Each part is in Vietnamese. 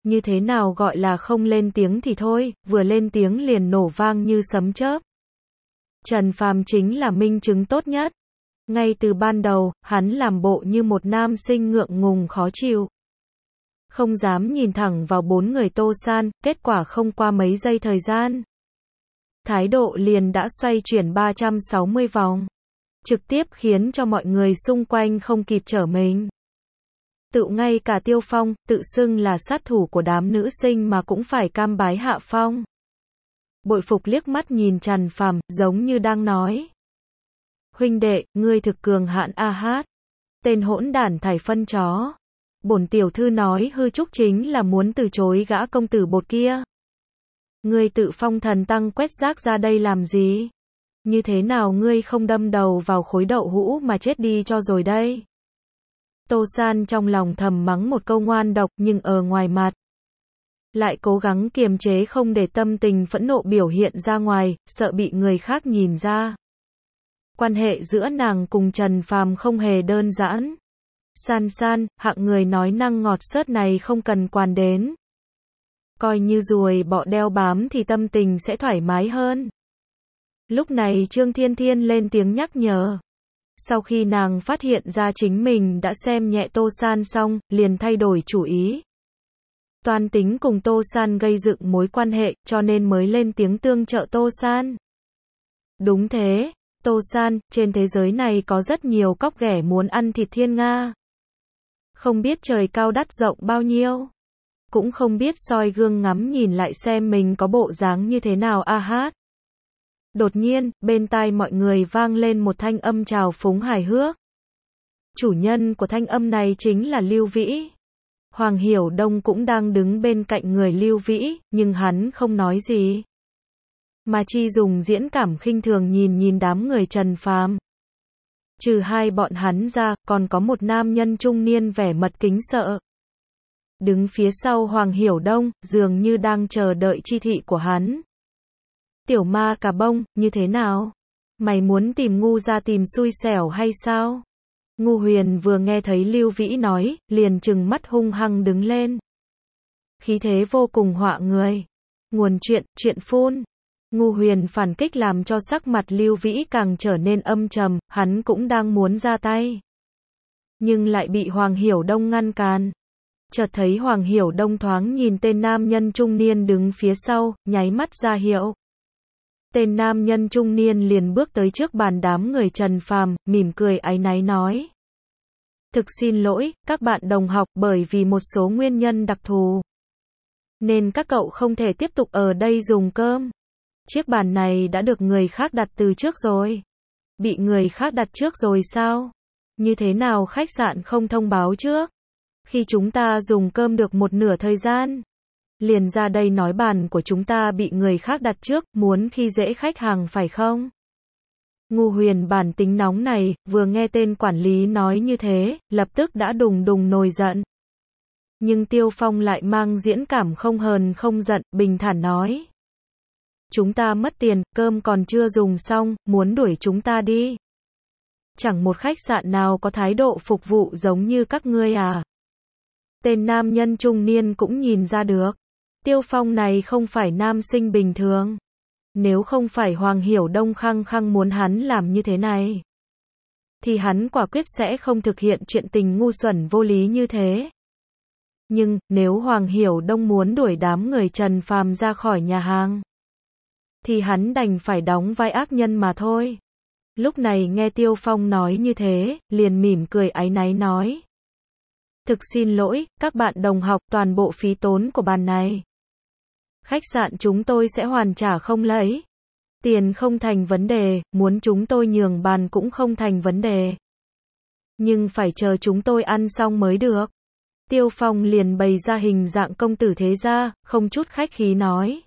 Như thế nào gọi là không lên tiếng thì thôi, vừa lên tiếng liền nổ vang như sấm chớp. Trần Phàm chính là minh chứng tốt nhất. Ngay từ ban đầu, hắn làm bộ như một nam sinh ngượng ngùng khó chịu. Không dám nhìn thẳng vào bốn người Tô San, kết quả không qua mấy giây thời gian. Thái độ liền đã xoay chuyển 360 vòng. Trực tiếp khiến cho mọi người xung quanh không kịp trở mình. Tự ngay cả Tiêu Phong, tự xưng là sát thủ của đám nữ sinh mà cũng phải cam bái hạ phong. Bội phục liếc mắt nhìn Trần Phàm, giống như đang nói. Huynh đệ, ngươi thực cường hãn a hát. Tên hỗn đản thải phân chó. Bổn tiểu thư nói hư trúc chính là muốn từ chối gã công tử bột kia. Ngươi tự phong thần tăng quét rác ra đây làm gì? Như thế nào ngươi không đâm đầu vào khối đậu hũ mà chết đi cho rồi đây? Tô San trong lòng thầm mắng một câu ngoan độc nhưng ở ngoài mặt lại cố gắng kiềm chế không để tâm tình phẫn nộ biểu hiện ra ngoài, sợ bị người khác nhìn ra. Quan hệ giữa nàng cùng Trần Phàm không hề đơn giản. San San, hạng người nói năng ngọt xớt này không cần quản đến. Coi như ruồi bọ đeo bám thì tâm tình sẽ thoải mái hơn. Lúc này Trương Thiên Thiên lên tiếng nhắc nhở. Sau khi nàng phát hiện ra chính mình đã xem nhẹ Tô San xong, liền thay đổi chủ ý. Toan tính cùng Tô San gây dựng mối quan hệ, cho nên mới lên tiếng tương trợ Tô San. Đúng thế, Tô San, trên thế giới này có rất nhiều cóc ghẻ muốn ăn thịt thiên nga. Không biết trời cao đất rộng bao nhiêu. Cũng không biết soi gương ngắm nhìn lại xem mình có bộ dáng như thế nào a hát. Đột nhiên, bên tai mọi người vang lên một thanh âm trào phúng hài hước. Chủ nhân của thanh âm này chính là Lưu Vĩ. Hoàng Hiểu Đông cũng đang đứng bên cạnh người Lưu Vĩ, nhưng hắn không nói gì. Mà chi dùng diễn cảm khinh thường nhìn đám người Trần Phàm. Trừ hai bọn hắn ra, còn có một nam nhân trung niên vẻ mặt kính sợ. Đứng phía sau Hoàng Hiểu Đông, dường như đang chờ đợi chi thị của hắn. Tiểu ma cà bông, như thế nào? Mày muốn tìm ngu ra tìm xui xẻo hay sao? Ngu Huyền vừa nghe thấy Lưu Vĩ nói, liền trừng mắt hung hăng đứng lên. Khí thế vô cùng họa người. Nguồn chuyện phun. Ngu Huyền phản kích làm cho sắc mặt Lưu Vĩ càng trở nên âm trầm, hắn cũng đang muốn ra tay. Nhưng lại bị Hoàng Hiểu Đông ngăn cản. Chợt thấy Hoàng Hiểu Đông thoáng nhìn tên nam nhân trung niên đứng phía sau, nháy mắt ra hiệu. Tên nam nhân trung niên liền bước tới trước bàn đám người Trần Phàm, mỉm cười áy náy nói. Thực xin lỗi, các bạn đồng học, bởi vì một số nguyên nhân đặc thù. Nên các cậu không thể tiếp tục ở đây dùng cơm. Chiếc bàn này đã được người khác đặt từ trước rồi. Bị người khác đặt trước rồi sao? Như thế nào khách sạn không thông báo trước? Khi chúng ta dùng cơm được một nửa thời gian. Liền ra đây nói bàn của chúng ta bị người khác đặt trước, muốn khi dễ khách hàng phải không? Ngu Huyền bản tính nóng này, vừa nghe tên quản lý nói như thế, lập tức đã đùng đùng nổi giận. Nhưng Tiêu Phong lại mang diễn cảm không hờn không giận, bình thản nói. Chúng ta mất tiền, cơm còn chưa dùng xong, muốn đuổi chúng ta đi. Chẳng một khách sạn nào có thái độ phục vụ giống như các ngươi à? Tên nam nhân trung niên cũng nhìn ra được. Tiêu Phong này không phải nam sinh bình thường. Nếu không phải Hoàng Hiểu Đông khăng khăng muốn hắn làm như thế này, thì hắn quả quyết sẽ không thực hiện chuyện tình ngu xuẩn vô lý như thế. Nhưng, nếu Hoàng Hiểu Đông muốn đuổi đám người Trần Phàm ra khỏi nhà hàng, thì hắn đành phải đóng vai ác nhân mà thôi. Lúc này nghe Tiêu Phong nói như thế, liền mỉm cười áy náy nói. Thực xin lỗi, các bạn đồng học, toàn bộ phí tốn của bàn này. Khách sạn chúng tôi sẽ hoàn trả không lấy. Tiền không thành vấn đề, muốn chúng tôi nhường bàn cũng không thành vấn đề. Nhưng phải chờ chúng tôi ăn xong mới được. Tiêu Phong liền bày ra hình dạng công tử thế gia, không chút khách khí nói.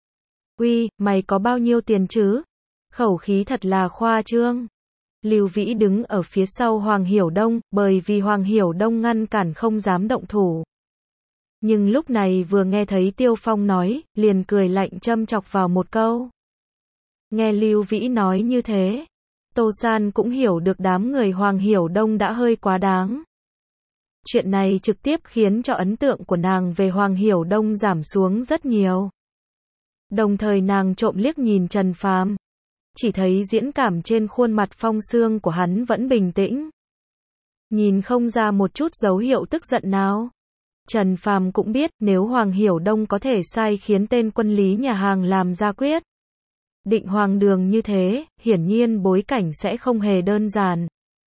Uy, mày có bao nhiêu tiền chứ? Khẩu khí thật là khoa trương. Lưu Vĩ đứng ở phía sau Hoàng Hiểu Đông, bởi vì Hoàng Hiểu Đông ngăn cản không dám động thủ. Nhưng lúc này vừa nghe thấy Tiêu Phong nói, liền cười lạnh châm chọc vào một câu. Nghe Lưu Vĩ nói như thế, Tô San cũng hiểu được đám người Hoàng Hiểu Đông đã hơi quá đáng. Chuyện này trực tiếp khiến cho ấn tượng của nàng về Hoàng Hiểu Đông giảm xuống rất nhiều. Đồng thời nàng trộm liếc nhìn Trần Phàm, chỉ thấy diễn cảm trên khuôn mặt phong sương của hắn vẫn bình tĩnh. Nhìn không ra một chút dấu hiệu tức giận nào. Trần Phàm cũng biết nếu Hoàng Hiểu Đông có thể sai khiến tên quân lý nhà hàng làm ra quyết định hoàng đường như thế, hiển nhiên bối cảnh sẽ không hề đơn giản.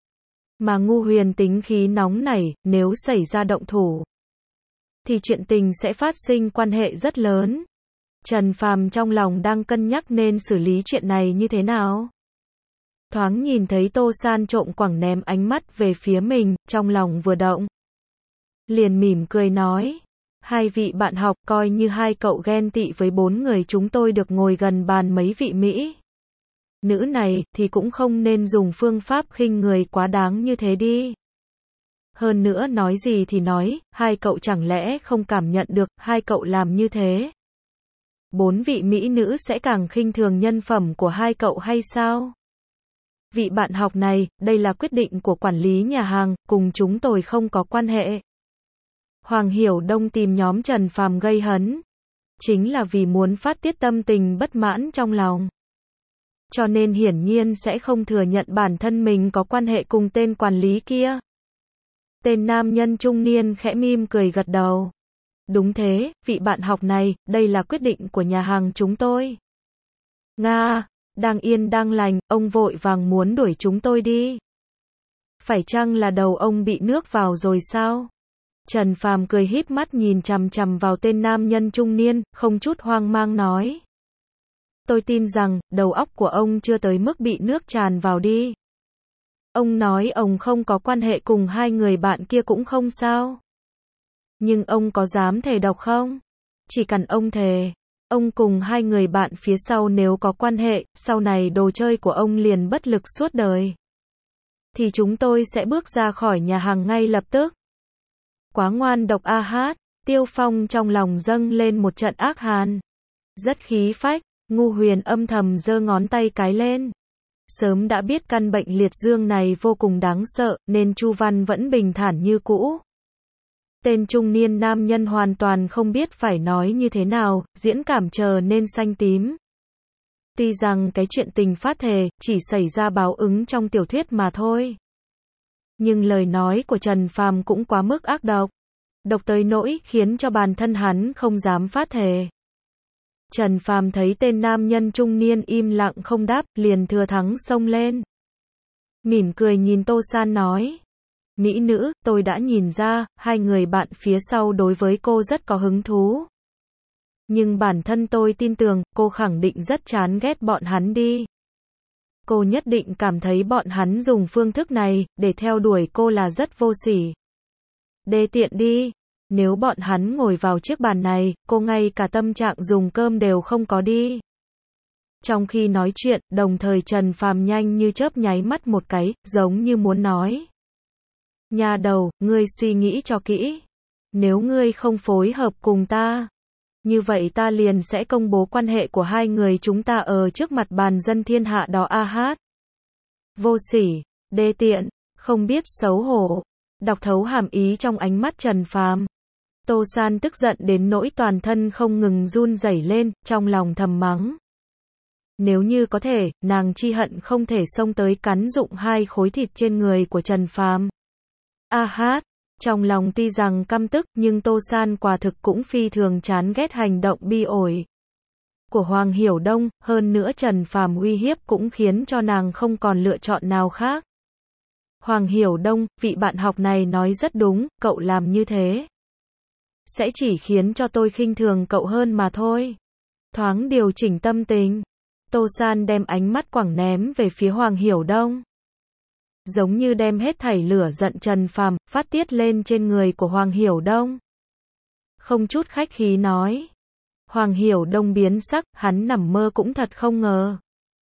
Mà Ngu Huyền tính khí nóng nảy, nếu xảy ra động thủ, thì chuyện tình sẽ phát sinh quan hệ rất lớn. Trần Phàm trong lòng đang cân nhắc nên xử lý chuyện này như thế nào. Thoáng nhìn thấy Tô San trộm quẳng ném ánh mắt về phía mình, trong lòng vừa động. Liền mỉm cười nói, hai vị bạn học coi như hai cậu ghen tị với 4 người chúng tôi được ngồi gần bàn mấy vị Mỹ nữ này, thì cũng không nên dùng phương pháp khinh người quá đáng như thế đi. Hơn nữa nói gì thì nói, hai cậu chẳng lẽ không cảm nhận được, hai cậu làm như thế 4 vị Mỹ nữ sẽ càng khinh thường nhân phẩm của hai cậu hay sao? Vị bạn học này, đây là quyết định của quản lý nhà hàng, cùng chúng tôi không có quan hệ. Hoàng Hiểu Đông tìm nhóm Trần Phàm gây hấn, chính là vì muốn phát tiết tâm tình bất mãn trong lòng. Cho nên hiển nhiên sẽ không thừa nhận bản thân mình có quan hệ cùng tên quản lý kia. Tên nam nhân trung niên khẽ mỉm cười gật đầu. Đúng thế, vị bạn học này, đây là quyết định của nhà hàng chúng tôi. Nga, đang yên đang lành, ông vội vàng muốn đuổi chúng tôi đi. Phải chăng là đầu ông bị nước vào rồi sao? Trần Phàm cười híp mắt nhìn chằm chằm vào tên nam nhân trung niên, không chút hoang mang nói. Tôi tin rằng, đầu óc của ông chưa tới mức bị nước tràn vào đi. Ông nói ông không có quan hệ cùng hai người bạn kia cũng không sao. Nhưng ông có dám thề độc không? Chỉ cần ông thề, ông cùng hai người bạn phía sau nếu có quan hệ, sau này đồ chơi của ông liền bất lực suốt đời. Thì chúng tôi sẽ bước ra khỏi nhà hàng ngay lập tức. Quá ngoan độc a hát, Tiêu Phong trong lòng dâng lên một trận ác hàn. Rất khí phách, Ngu Huyền âm thầm giơ ngón tay cái lên. Sớm đã biết căn bệnh liệt dương này vô cùng đáng sợ, nên Chu Văn vẫn bình thản như cũ. Tên trung niên nam nhân hoàn toàn không biết phải nói như thế nào, diễn cảm trở nên xanh tím. Tuy rằng cái chuyện tình phát thề, chỉ xảy ra báo ứng trong tiểu thuyết mà thôi. Nhưng lời nói của Trần Phàm cũng quá mức ác độc. Độc tới nỗi khiến cho bản thân hắn không dám phát thề. Trần Phàm thấy tên nam nhân trung niên im lặng không đáp, liền thừa thắng xông lên. Mỉm cười nhìn Tô San nói. Mỹ nữ, tôi đã nhìn ra, hai người bạn phía sau đối với cô rất có hứng thú. Nhưng bản thân tôi tin tưởng, cô khẳng định rất chán ghét bọn hắn đi. Cô nhất định cảm thấy bọn hắn dùng phương thức này, để theo đuổi cô là rất vô sỉ. Đê tiện đi. Nếu bọn hắn ngồi vào chiếc bàn này, cô ngay cả tâm trạng dùng cơm đều không có đi. Trong khi nói chuyện, đồng thời Trần Phàm nhanh như chớp nháy mắt một cái, giống như muốn nói. Nhà đầu, ngươi suy nghĩ cho kỹ. Nếu ngươi không phối hợp cùng ta, như vậy ta liền sẽ công bố quan hệ của hai người chúng ta ở trước mặt bàn dân thiên hạ đó a hát. Vô sỉ, đê tiện, không biết xấu hổ. Đọc thấu hàm ý trong ánh mắt Trần Phàm. Tô San tức giận đến nỗi toàn thân không ngừng run rẩy lên, trong lòng thầm mắng. Nếu như có thể, nàng chi hận không thể xông tới cắn rụng hai khối thịt trên người của Trần Phàm. A hát, trong lòng tuy rằng căm tức, nhưng Tô San quả thực cũng phi thường chán ghét hành động bi ổi của Hoàng Hiểu Đông, hơn nữa Trần Phàm uy hiếp cũng khiến cho nàng không còn lựa chọn nào khác. Hoàng Hiểu Đông, vị bạn học này nói rất đúng, cậu làm như thế sẽ chỉ khiến cho tôi khinh thường cậu hơn mà thôi. Thoáng điều chỉnh tâm tình, Tô San đem ánh mắt quẳng ném về phía Hoàng Hiểu Đông. Giống như đem hết thảy lửa giận Trần Phàm phát tiết lên trên người của Hoàng Hiểu Đông. Không chút khách khí nói. Hoàng Hiểu Đông biến sắc, hắn nằm mơ cũng thật không ngờ.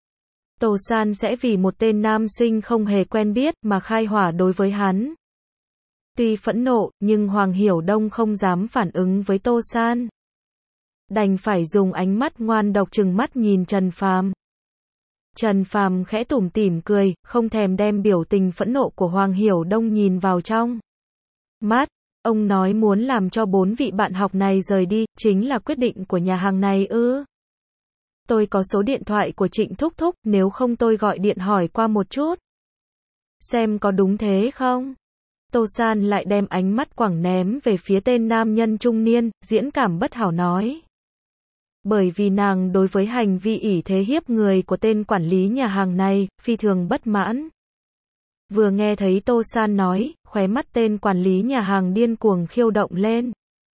Tô San sẽ vì một tên nam sinh không hề quen biết mà khai hỏa đối với hắn. Tuy phẫn nộ, nhưng Hoàng Hiểu Đông không dám phản ứng với Tô San. Đành phải dùng ánh mắt ngoan độc trừng mắt nhìn Trần Phàm. Trần Phàm khẽ tủm tỉm cười, không thèm đem biểu tình phẫn nộ của Hoàng Hiểu Đông nhìn vào trong mắt. Ông nói muốn làm cho 4 vị bạn học này rời đi, chính là quyết định của nhà hàng này ư? Tôi có số điện thoại của Trịnh thúc thúc, nếu không tôi gọi điện hỏi qua một chút. Xem có đúng thế không? Tô San lại đem ánh mắt quẳng ném về phía tên nam nhân trung niên, diễn cảm bất hảo nói. Bởi vì nàng đối với hành vi ỷ thế hiếp người của tên quản lý nhà hàng này, phi thường bất mãn. Vừa nghe thấy Tô San nói, khóe mắt tên quản lý nhà hàng điên cuồng khiêu động lên.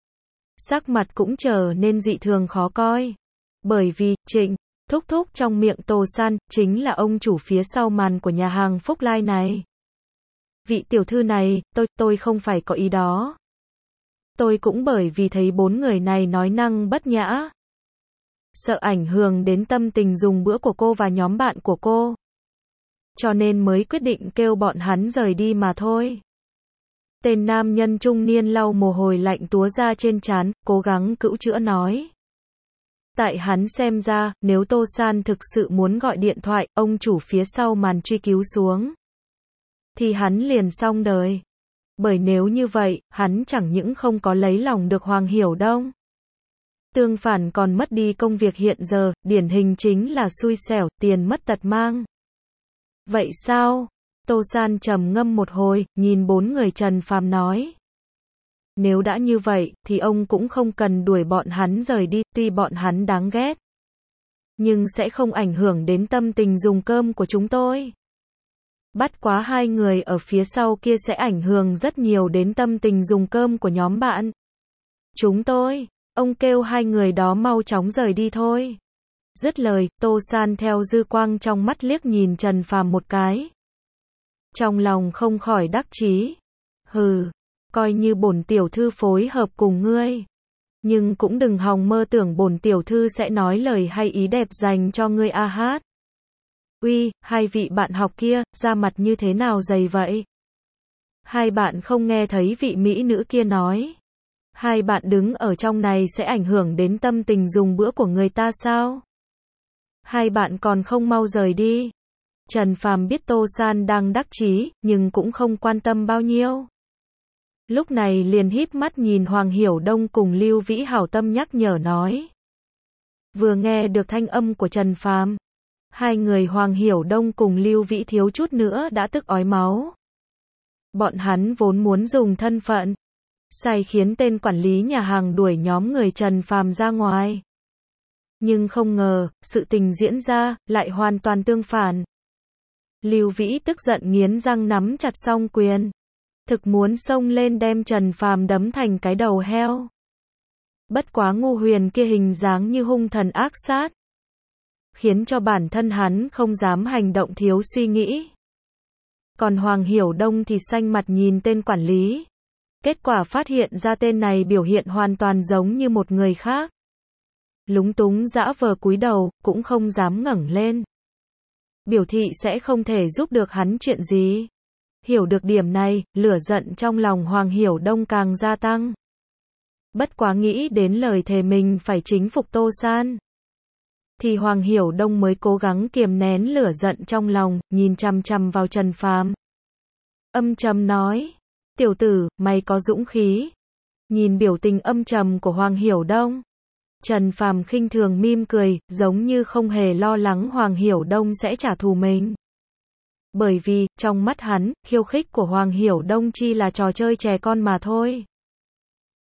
Sắc mặt cũng trở nên dị thường khó coi. Bởi vì, Trịnh thúc thúc trong miệng Tô San, chính là ông chủ phía sau màn của nhà hàng Phúc Lai này. Vị tiểu thư này, tôi không phải có ý đó. Tôi cũng bởi vì thấy 4 người này nói năng bất nhã. Sợ ảnh hưởng đến tâm tình dùng bữa của cô và nhóm bạn của cô. Cho nên mới quyết định kêu bọn hắn rời đi mà thôi. Tên nam nhân trung niên lau mồ hôi lạnh túa ra trên trán, cố gắng cữu chữa nói. Tại hắn xem ra, nếu Tô San thực sự muốn gọi điện thoại, ông chủ phía sau màn truy cứu xuống, thì hắn liền xong đời. Bởi nếu như vậy, hắn chẳng những không có lấy lòng được Hoàng Hiểu Đông, tương phản còn mất đi công việc hiện giờ, điển hình chính là xui xẻo, tiền mất tật mang. Vậy sao? Tô San trầm ngâm một hồi, nhìn 4 người Trần Phàm nói. Nếu đã như vậy, thì ông cũng không cần đuổi bọn hắn rời đi, tuy bọn hắn đáng ghét, nhưng sẽ không ảnh hưởng đến tâm tình dùng cơm của chúng tôi. Bắt quá 2 người ở phía sau kia sẽ ảnh hưởng rất nhiều đến tâm tình dùng cơm của nhóm bạn. Chúng tôi, ông kêu 2 người đó mau chóng rời đi thôi. Dứt lời, Tô San theo dư quang trong mắt liếc nhìn Trần Phàm một cái. Trong lòng không khỏi đắc chí. Hừ, coi như bổn tiểu thư phối hợp cùng ngươi. Nhưng cũng đừng hòng mơ tưởng bổn tiểu thư sẽ nói lời hay ý đẹp dành cho ngươi a hát. Uy, 2 vị bạn học kia, da mặt như thế nào dày vậy? 2 bạn không nghe thấy vị mỹ nữ kia nói. 2 bạn đứng ở trong này sẽ ảnh hưởng đến tâm tình dùng bữa của người ta sao? 2 bạn còn không mau rời đi. Trần Phàm biết Tô San đang đắc chí, nhưng cũng không quan tâm bao nhiêu. Lúc này liền híp mắt nhìn Hoàng Hiểu Đông cùng Lưu Vĩ hảo tâm nhắc nhở nói. Vừa nghe được thanh âm của Trần Phàm, 2 người Hoàng Hiểu Đông cùng Lưu Vĩ thiếu chút nữa đã tức ói máu. Bọn hắn vốn muốn dùng thân phận sai khiến tên quản lý nhà hàng đuổi nhóm người Trần Phàm ra ngoài. Nhưng không ngờ, sự tình diễn ra, lại hoàn toàn tương phản. Lưu Vĩ tức giận nghiến răng nắm chặt song quyền. Thực muốn xông lên đem Trần Phàm đấm thành cái đầu heo. Bất quá Ngu Huyền kia hình dáng như hung thần ác sát, khiến cho bản thân hắn không dám hành động thiếu suy nghĩ. Còn Hoàng Hiểu Đông thì xanh mặt nhìn tên quản lý. Kết quả phát hiện ra tên này biểu hiện hoàn toàn giống như một người khác. Lúng túng dã vờ cúi đầu, cũng không dám ngẩng lên. Biểu thị sẽ không thể giúp được hắn chuyện gì. Hiểu được điểm này, lửa giận trong lòng Hoàng Hiểu Đông càng gia tăng. Bất quá nghĩ đến lời thề mình phải chính phục Tô San, thì Hoàng Hiểu Đông mới cố gắng kiềm nén lửa giận trong lòng, nhìn chằm chằm vào Trần Phàm. Âm trầm nói, tiểu tử, mày có dũng khí. Nhìn biểu tình âm trầm của Hoàng Hiểu Đông, Trần Phàm khinh thường mỉm cười, giống như không hề lo lắng Hoàng Hiểu Đông sẽ trả thù mình. Bởi vì, trong mắt hắn, khiêu khích của Hoàng Hiểu Đông chỉ là trò chơi trẻ con mà thôi.